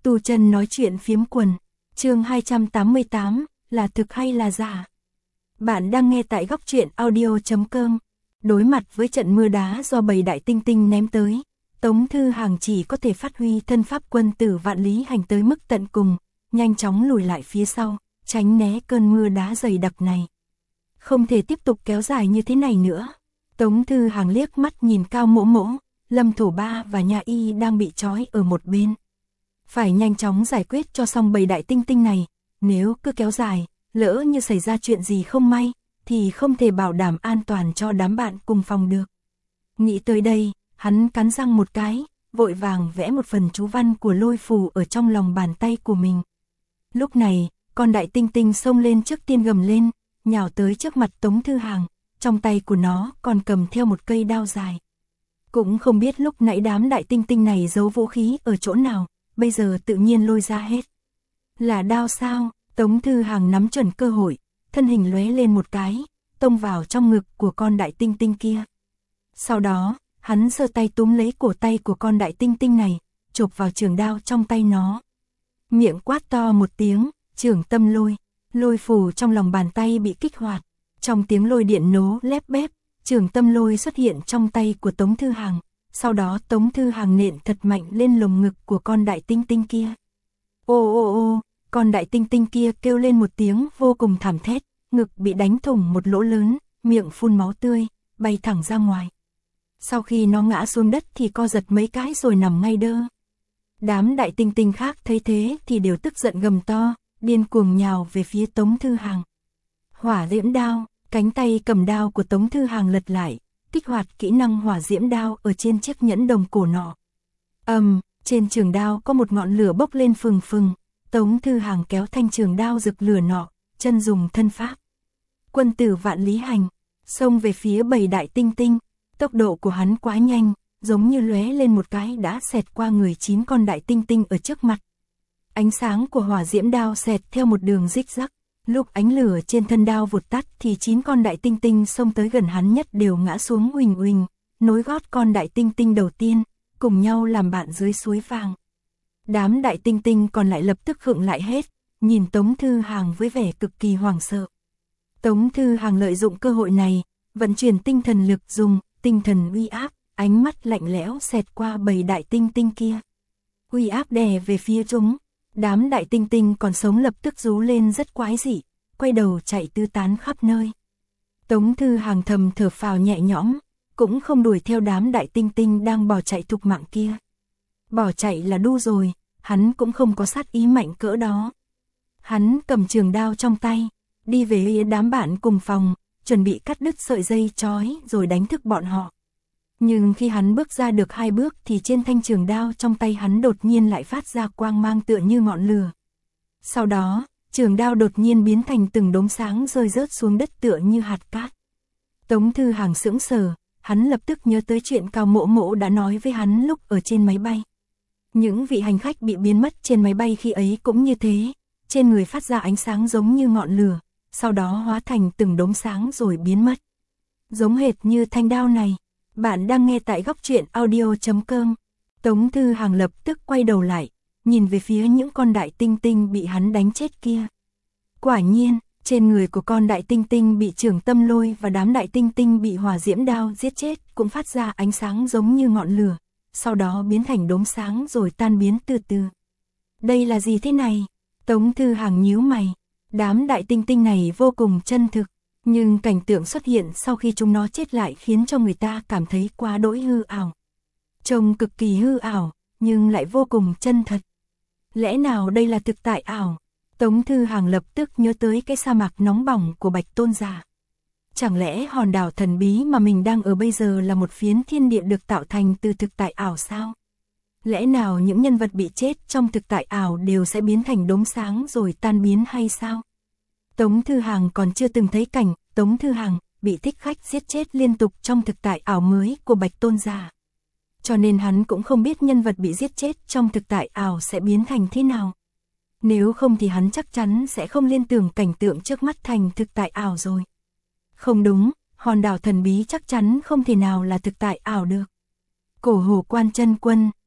Tu Chân nói chuyện phiếm quần, chương 288, là thực hay là giả? Bạn đang nghe tại góc truyện audio.com. Đối mặt với trận mưa đá do bầy đại tinh tinh ném tới, Tống Thư Hàng chỉ có thể phát huy thân pháp quân tử vạn lý hành tới mức tận cùng, nhanh chóng lùi lại phía sau, tránh né cơn mưa đá dày đặc này. Không thể tiếp tục kéo dài như thế này nữa. Tống Thư Hàng liếc mắt nhìn Cao Mỗ Mỗ, Lâm Thổ Ba và Nha Y đang bị trói ở một bên. Phải nhanh chóng giải quyết cho xong bầy đại tinh tinh này, nếu cứ kéo dài, lỡ như xảy ra chuyện gì không may, thì không thể bảo đảm an toàn cho đám bạn cùng phòng được. Nghĩ tới đây, hắn cắn răng một cái, vội vàng vẽ một phần chú văn của lôi phù ở trong lòng bàn tay của mình. Lúc này, con đại tinh tinh xông lên trước tiên gầm lên, nhào tới trước mặt Tống Thư Hàng, trong tay của nó còn cầm theo một cây đao dài. Cũng không biết lúc nãy đám đại tinh tinh này giấu vũ khí ở chỗ nào, bây giờ tự nhiên lôi ra hết. Là đao sao? Tống Thư Hàng nắm chuẩn cơ hội, thân hình lóe lên một cái, tông vào trong ngực của con đại tinh tinh kia. Sau đó, hắn giơ tay túm lấy cổ tay của con đại tinh tinh này, chộp vào trường đao trong tay nó. Miệng quát to một tiếng, Trường Tâm Lôi, lôi phù trong lòng bàn tay bị kích hoạt. Trong tiếng lôi điện nố lép bép, Trường Tâm Lôi xuất hiện trong tay của Tống Thư Hàng. Sau đó Tống Thư Hàng nện thật mạnh lên lồng ngực của con đại tinh tinh kia. Ô ô ô, con đại tinh tinh kia kêu lên một tiếng vô cùng thảm thét, ngực bị đánh thủng một lỗ lớn, miệng phun máu tươi, bay thẳng ra ngoài. Sau khi nó ngã xuống đất thì co giật mấy cái rồi nằm ngay đơ. Đám đại tinh tinh khác thấy thế thì đều tức giận gầm to, điên cuồng nhào về phía Tống Thư Hàng. Hỏa diễm đao, cánh tay cầm đao của Tống Thư Hàng lật lại, kích hoạt kỹ năng hỏa diễm đao ở trên chiếc nhẫn đồng cổ nọ. Trên trường đao có một ngọn lửa bốc lên phừng phừng, Tống Thư Hàng kéo thanh trường đao rực lửa nọ, chân dùng thân pháp quân tử vạn lý hành, xông về phía bầy đại tinh tinh. Tốc độ của hắn quá nhanh, giống như lóe lên một cái đã xẹt qua người 9 con đại tinh tinh ở trước mặt. Ánh sáng của hỏa diễm đao xẹt theo một đường rích rắc, lúc ánh lửa trên thân đao vụt tắt thì 9 con đại tinh tinh xông tới gần hắn nhất đều ngã xuống huỳnh huỳnh, nối gót con đại tinh tinh đầu tiên, cùng nhau làm bạn dưới suối vàng. Đám đại tinh tinh còn lại lập tức khựng lại hết, nhìn Tống Thư Hàng với vẻ cực kỳ hoảng sợ. Tống Thư Hàng lợi dụng cơ hội này, vận chuyển tinh thần lực dùng tinh thần uy áp, ánh mắt lạnh lẽo xẹt qua bầy đại tinh tinh kia. Uy áp đè về phía chúng, đám đại tinh tinh còn sống lập tức rú lên rất quái dị, quay đầu chạy tứ tán khắp nơi. Tống Thư Hàng thầm thở phào nhẹ nhõm, cũng không đuổi theo đám đại tinh tinh đang bỏ chạy thục mạng kia. Bỏ chạy là đu rồi, hắn cũng không có sát ý mạnh cỡ đó. Hắn cầm trường đao trong tay, đi về phía đám bạn cùng phòng, chuẩn bị cắt đứt sợi dây trói rồi đánh thức bọn họ. Nhưng khi hắn bước ra được 2 bước thì trên thanh trường đao trong tay hắn đột nhiên lại phát ra quang mang tựa như ngọn lửa. Sau đó, trường đao đột nhiên biến thành từng đốm sáng rơi rớt xuống đất tựa như hạt cát. Tống Thư Hàng sững sờ, hắn lập tức nhớ tới chuyện Cao Mỗ Mỗ đã nói với hắn lúc ở trên máy bay. Những vị hành khách bị biến mất trên máy bay khi ấy cũng như thế, trên người phát ra ánh sáng giống như ngọn lửa, sau đó hóa thành từng đốm sáng rồi biến mất. Giống hệt như thanh đao này. Bạn đang nghe tại góc truyện audio.com. Tống Thư Hàng lập tức quay đầu lại, nhìn về phía những con đại tinh tinh bị hắn đánh chết kia. Quả nhiên, trên người của con đại tinh tinh bị Trường Tâm Lôi và đám đại tinh tinh bị hỏa diễm đao giết chết cũng phát ra ánh sáng giống như ngọn lửa, sau đó biến thành đốm sáng rồi tan biến từ từ. Đây là gì thế này? Tống Thư Hàng nhíu mày. Đám đại tinh tinh này vô cùng chân thực, nhưng cảnh tượng xuất hiện sau khi chúng nó chết lại khiến cho người ta cảm thấy quá đỗi hư ảo. Trông cực kỳ hư ảo, nhưng lại vô cùng chân thật. Lẽ nào đây là thực tại ảo? Tống Thư Hàng lập tức nhớ tới cái sa mạc nóng bỏng của Bạch Tôn Giả. Chẳng lẽ hòn đảo thần bí mà mình đang ở bây giờ là một phiến thiên địa được tạo thành từ thực tại ảo sao? Lẽ nào những nhân vật bị chết trong thực tại ảo đều sẽ biến thành đốm sáng rồi tan biến hay sao? Tống Thư Hàng còn chưa từng thấy cảnh Tống Thư Hàng bị thích khách giết chết liên tục trong thực tại ảo mới của Bạch Tôn Giả. Cho nên hắn cũng không biết nhân vật bị giết chết trong thực tại ảo sẽ biến thành thế nào. Nếu không thì hắn chắc chắn sẽ không liên tưởng cảnh tượng trước mắt thành thực tại ảo rồi. Không đúng, hòn đảo thần bí chắc chắn không thể nào là thực tại ảo được. Cổ Hồ Quan Chân Quân,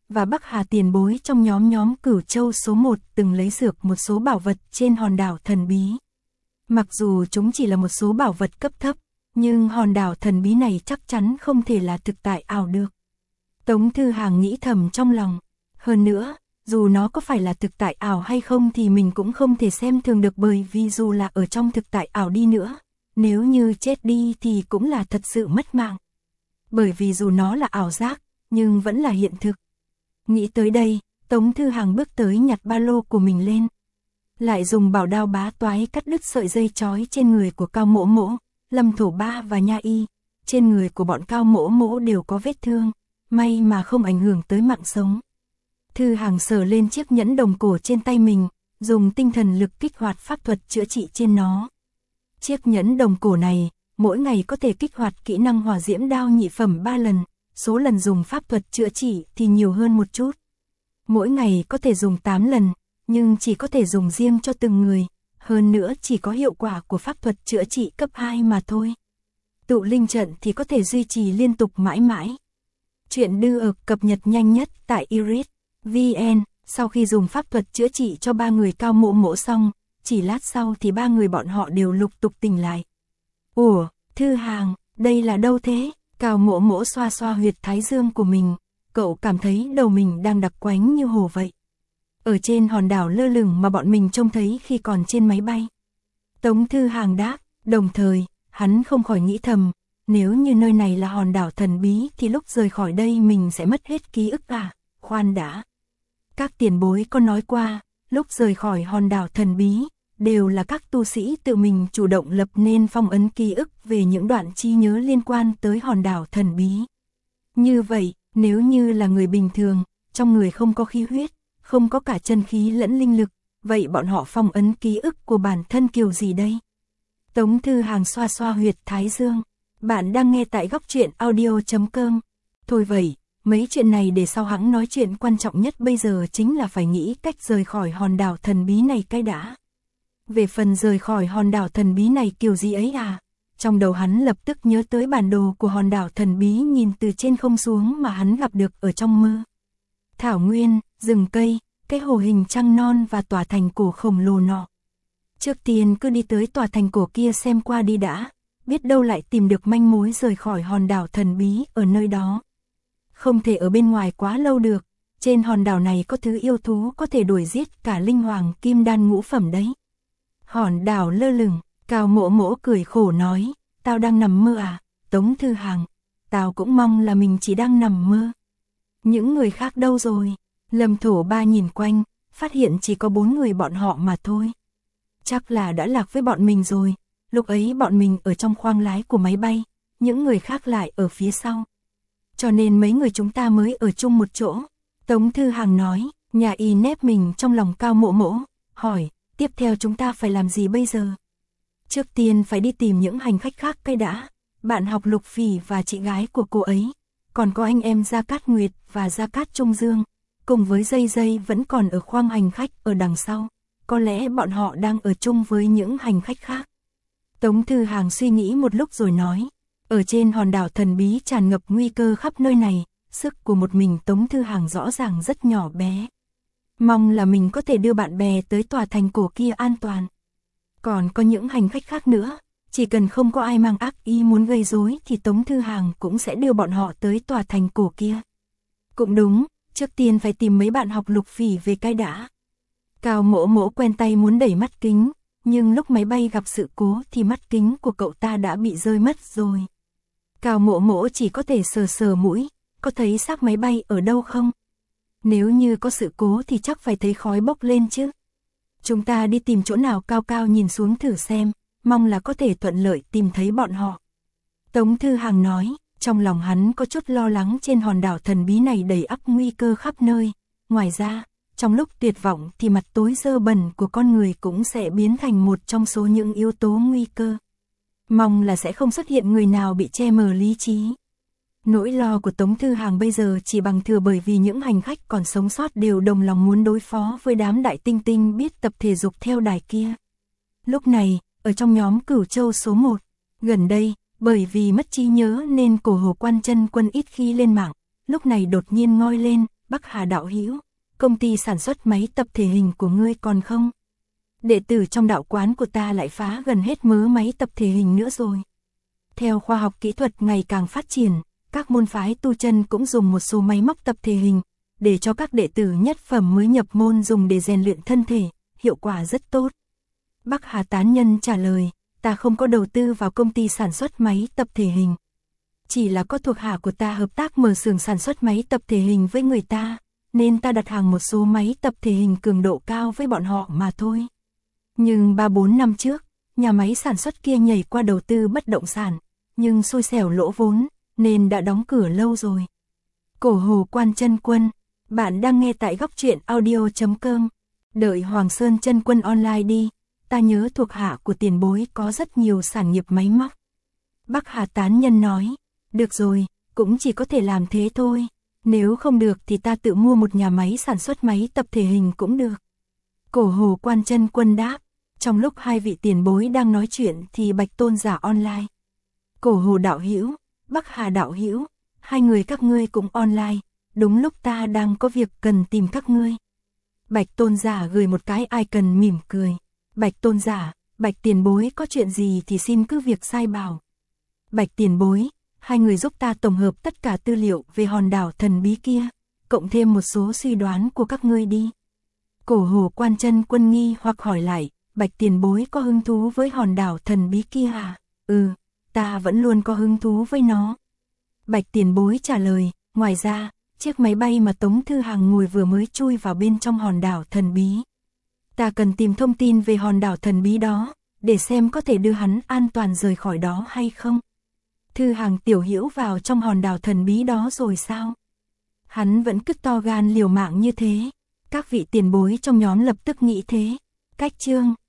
và Bắc Hà tiền bối trong nhóm Cửu Châu số 1 từng lấy dược một số bảo vật trên hòn đảo thần bí. Mặc dù chúng chỉ là một số bảo vật cấp thấp, nhưng hòn đảo thần bí này chắc chắn không thể là thực tại ảo được. Tống Thư Hàng nghĩ thầm trong lòng. Hơn nữa, dù nó có phải là thực tại ảo hay không thì mình cũng không thể xem thường được, bởi vì dù là ở trong thực tại ảo đi nữa, nếu như chết đi thì cũng là thật sự mất mạng. Bởi vì dù nó là ảo giác, nhưng vẫn là hiện thực. Nghĩ tới đây, Tống Thư Hàng bước tới nhặt ba lô của mình lên. Lại dùng bảo đao bá toái cắt đứt sợi dây trói trên người của Cao Mỗ Mỗ, Lâm Thổ Ba và Nha Y. Trên người của bọn Cao Mỗ Mỗ đều có vết thương, may mà không ảnh hưởng tới mạng sống. Thư Hàng sờ lên chiếc nhẫn đồng cổ trên tay mình, dùng tinh thần lực kích hoạt pháp thuật chữa trị trên nó. Chiếc nhẫn đồng cổ này, mỗi ngày có thể kích hoạt kỹ năng hỏa diễm đao nhị phẩm 3 lần, số lần dùng pháp thuật chữa trị thì nhiều hơn một chút. Mỗi ngày có thể dùng 8 lần, nhưng chỉ có thể dùng riêng cho từng người, hơn nữa chỉ có hiệu quả của pháp thuật chữa trị cấp 2 mà thôi. Tụ linh trận thì có thể duy trì liên tục mãi mãi. Chuyện đưa ợc cập nhật nhanh nhất tại iris.vn. Sau khi dùng pháp thuật chữa trị cho 3 người Cao Mỗ Mỗ xong, chỉ lát sau thì 3 người bọn họ đều lục tục tỉnh lại. Ủa, Thư Hàng, đây là đâu thế? Cao Mỗ Mỗ xoa xoa huyệt thái dương của mình, cậu cảm thấy đầu mình đang đặc quánh như hồ vậy. Ở trên hòn đảo lơ lửng mà bọn mình trông thấy khi còn trên máy bay. Tống Thư Hàng đáp, đồng thời, hắn không khỏi nghĩ thầm, nếu như nơi này là hòn đảo thần bí thì lúc rời khỏi đây mình sẽ mất hết ký ức à? Khoan đã. Các tiền bối có nói qua, lúc rời khỏi hòn đảo thần bí, đều là các tu sĩ tự mình chủ động lập nên phong ấn ký ức về những đoạn trí nhớ liên quan tới hòn đảo thần bí. Như vậy, nếu như là người bình thường, trong người không có khí huyết, không có cả chân khí lẫn linh lực, vậy bọn họ phong ấn ký ức của bản thân kiểu gì đây? Tống Thư Hàng xoa xoa huyệt thái dương. Bạn đang nghe tại góc truyện audio.com. Thôi vậy, mấy chuyện này để sau hẵng nói, chuyện quan trọng nhất bây giờ chính là phải nghĩ cách rời khỏi hòn đảo thần bí này cái đã. Về phần rời khỏi hòn đảo thần bí này kiểu gì ấy à? Trong đầu hắn lập tức nhớ tới bản đồ của hòn đảo thần bí nhìn từ trên không xuống mà hắn gặp được ở trong mơ. Thảo nguyên, rừng cây, cái hồ hình trăng non và tòa thành cổ khổng lồ nọ. Trước tiên cứ đi tới tòa thành cổ kia xem qua đi đã, biết đâu lại tìm được manh mối rời khỏi hòn đảo thần bí ở nơi đó. Không thể ở bên ngoài quá lâu được, trên hòn đảo này có thứ yêu thú có thể đuổi giết cả linh hoàng kim đan ngũ phẩm đấy. Hòn đảo lơ lửng, Cao Mỗ Mỗ cười khổ nói, tao đang nằm mơ à? Tống Thư Hàng, tao cũng mong là mình chỉ đang nằm mơ. Những người khác đâu rồi? Lâm Thổ Ba nhìn quanh, phát hiện chỉ có 4 người bọn họ mà thôi. Chắc là đã lạc với bọn mình rồi, lúc ấy bọn mình ở trong khoang lái của máy bay, những người khác lại ở phía sau. Cho nên mấy người chúng ta mới ở chung một chỗ. Tống Thư Hàng nói, Nhà Y nép mình trong lòng Cao Mỗ Mỗ, hỏi, tiếp theo chúng ta phải làm gì bây giờ? Trước tiên phải đi tìm những hành khách khác cái đã, bạn học Lục Phỉ và chị gái của cô ấy, còn có anh em Gia Cát Nguyệt và Gia Cát Trung Dương, cùng với Dây Dây vẫn còn ở khoang hành khách ở đằng sau, có lẽ bọn họ đang ở chung với những hành khách khác. Tống Thư Hàng suy nghĩ một lúc rồi nói, ở trên hòn đảo thần bí tràn ngập nguy cơ khắp nơi này, sức của một mình Tống Thư Hàng rõ ràng rất nhỏ bé. Mong là mình có thể đưa bạn bè tới tòa thành cổ kia an toàn. Còn có những hành khách khác nữa, chỉ cần không có ai mang ác ý muốn gây rối thì Tống Thư Hàng cũng sẽ đưa bọn họ tới tòa thành cổ kia. Cũng đúng, trước tiên phải tìm mấy bạn học Lục Phỉ về cái đã. Cao Mỗ Mỗ quen tay muốn đẩy mắt kính, nhưng lúc máy bay gặp sự cố thì mắt kính của cậu ta đã bị rơi mất rồi. Cao Mỗ Mỗ chỉ có thể sờ sờ mũi, có thấy xác máy bay ở đâu không? Nếu như có sự cố thì chắc phải thấy khói bốc lên chứ. Chúng ta đi tìm chỗ nào cao cao nhìn xuống thử xem, mong là có thể thuận lợi tìm thấy bọn họ. Tống Thư Hàng nói, trong lòng hắn có chút lo lắng, trên hòn đảo thần bí này đầy ắp nguy cơ khắp nơi. Ngoài ra, trong lúc tuyệt vọng thì mặt tối dơ bẩn của con người cũng sẽ biến thành một trong số những yếu tố nguy cơ. Mong là sẽ không xuất hiện người nào bị che mờ lý trí. Nỗi lo của Tống Thư Hàng bây giờ chỉ bằng thừa bởi vì những hành khách còn sống sót đều đồng lòng muốn đối phó với đám đại tinh tinh biết tập thể dục theo đài kia. Lúc này, ở trong nhóm Cửu Châu số 1, gần đây, bởi vì mất trí nhớ nên cổ Hồ Quan Chân Quân ít khi lên mạng, lúc này đột nhiên ngoi lên, Bắc Hà đạo hữu, công ty sản xuất máy tập thể hình của ngươi còn không? Đệ tử trong đạo quán của ta lại phá gần hết mớ máy tập thể hình nữa rồi. Theo khoa học kỹ thuật ngày càng phát triển, các môn phái tu chân cũng dùng một số máy móc tập thể hình, để cho các đệ tử nhất phẩm mới nhập môn dùng để rèn luyện thân thể, hiệu quả rất tốt. Bắc Hà tán nhân trả lời, ta không có đầu tư vào công ty sản xuất máy tập thể hình. Chỉ là có thuộc hạ của ta hợp tác mở xưởng sản xuất máy tập thể hình với người ta, nên ta đặt hàng một số máy tập thể hình cường độ cao với bọn họ mà thôi. Nhưng 3-4 năm trước, nhà máy sản xuất kia nhảy qua đầu tư bất động sản, nhưng xui xẻo lỗ vốn, nên đã đóng cửa lâu rồi. Cổ Hồ Quan Chân Quân, bạn đang nghe tại góc truyện audio.com. Đợi Hoàng Sơn Chân Quân online đi, ta nhớ thuộc hạ của tiền bối có rất nhiều sản nghiệp máy móc. Bắc Hà tán nhân nói, được rồi, cũng chỉ có thể làm thế thôi. Nếu không được thì ta tự mua một nhà máy sản xuất máy tập thể hình cũng được. Cổ Hồ Quan Chân Quân đáp, trong lúc hai vị tiền bối đang nói chuyện thì Bạch Tôn giả online. Cổ Hồ đạo hữu, Bắc Hà đạo hữu, hai người các ngươi cũng online, đúng lúc ta đang có việc cần tìm các ngươi. Bạch Tôn giả gửi một cái icon mỉm cười. Bạch Tôn giả, Bạch tiền bối có chuyện gì thì xin cứ việc sai bảo. Bạch tiền bối, hai người giúp ta tổng hợp tất cả tư liệu về hòn đảo thần bí kia, cộng thêm một số suy đoán của các ngươi đi. Cổ Hồ Quan Chân Quân nghi hoặc hỏi lại, Bạch tiền bối có hứng thú với hòn đảo thần bí kia à? Ta vẫn luôn có hứng thú với nó. Bạch tiền bối trả lời, ngoài ra, chiếc máy bay mà Tống Thư Hằng ngồi vừa mới chui vào bên trong hòn đảo thần bí. Ta cần tìm thông tin về hòn đảo thần bí đó, để xem có thể đưa hắn an toàn rời khỏi đó hay không. Thư Hằng tiểu hữu vào trong hòn đảo thần bí đó rồi sao? Hắn vẫn cứ to gan liều mạng như thế. Các vị tiền bối trong nhóm lập tức nghĩ thế. Cách chương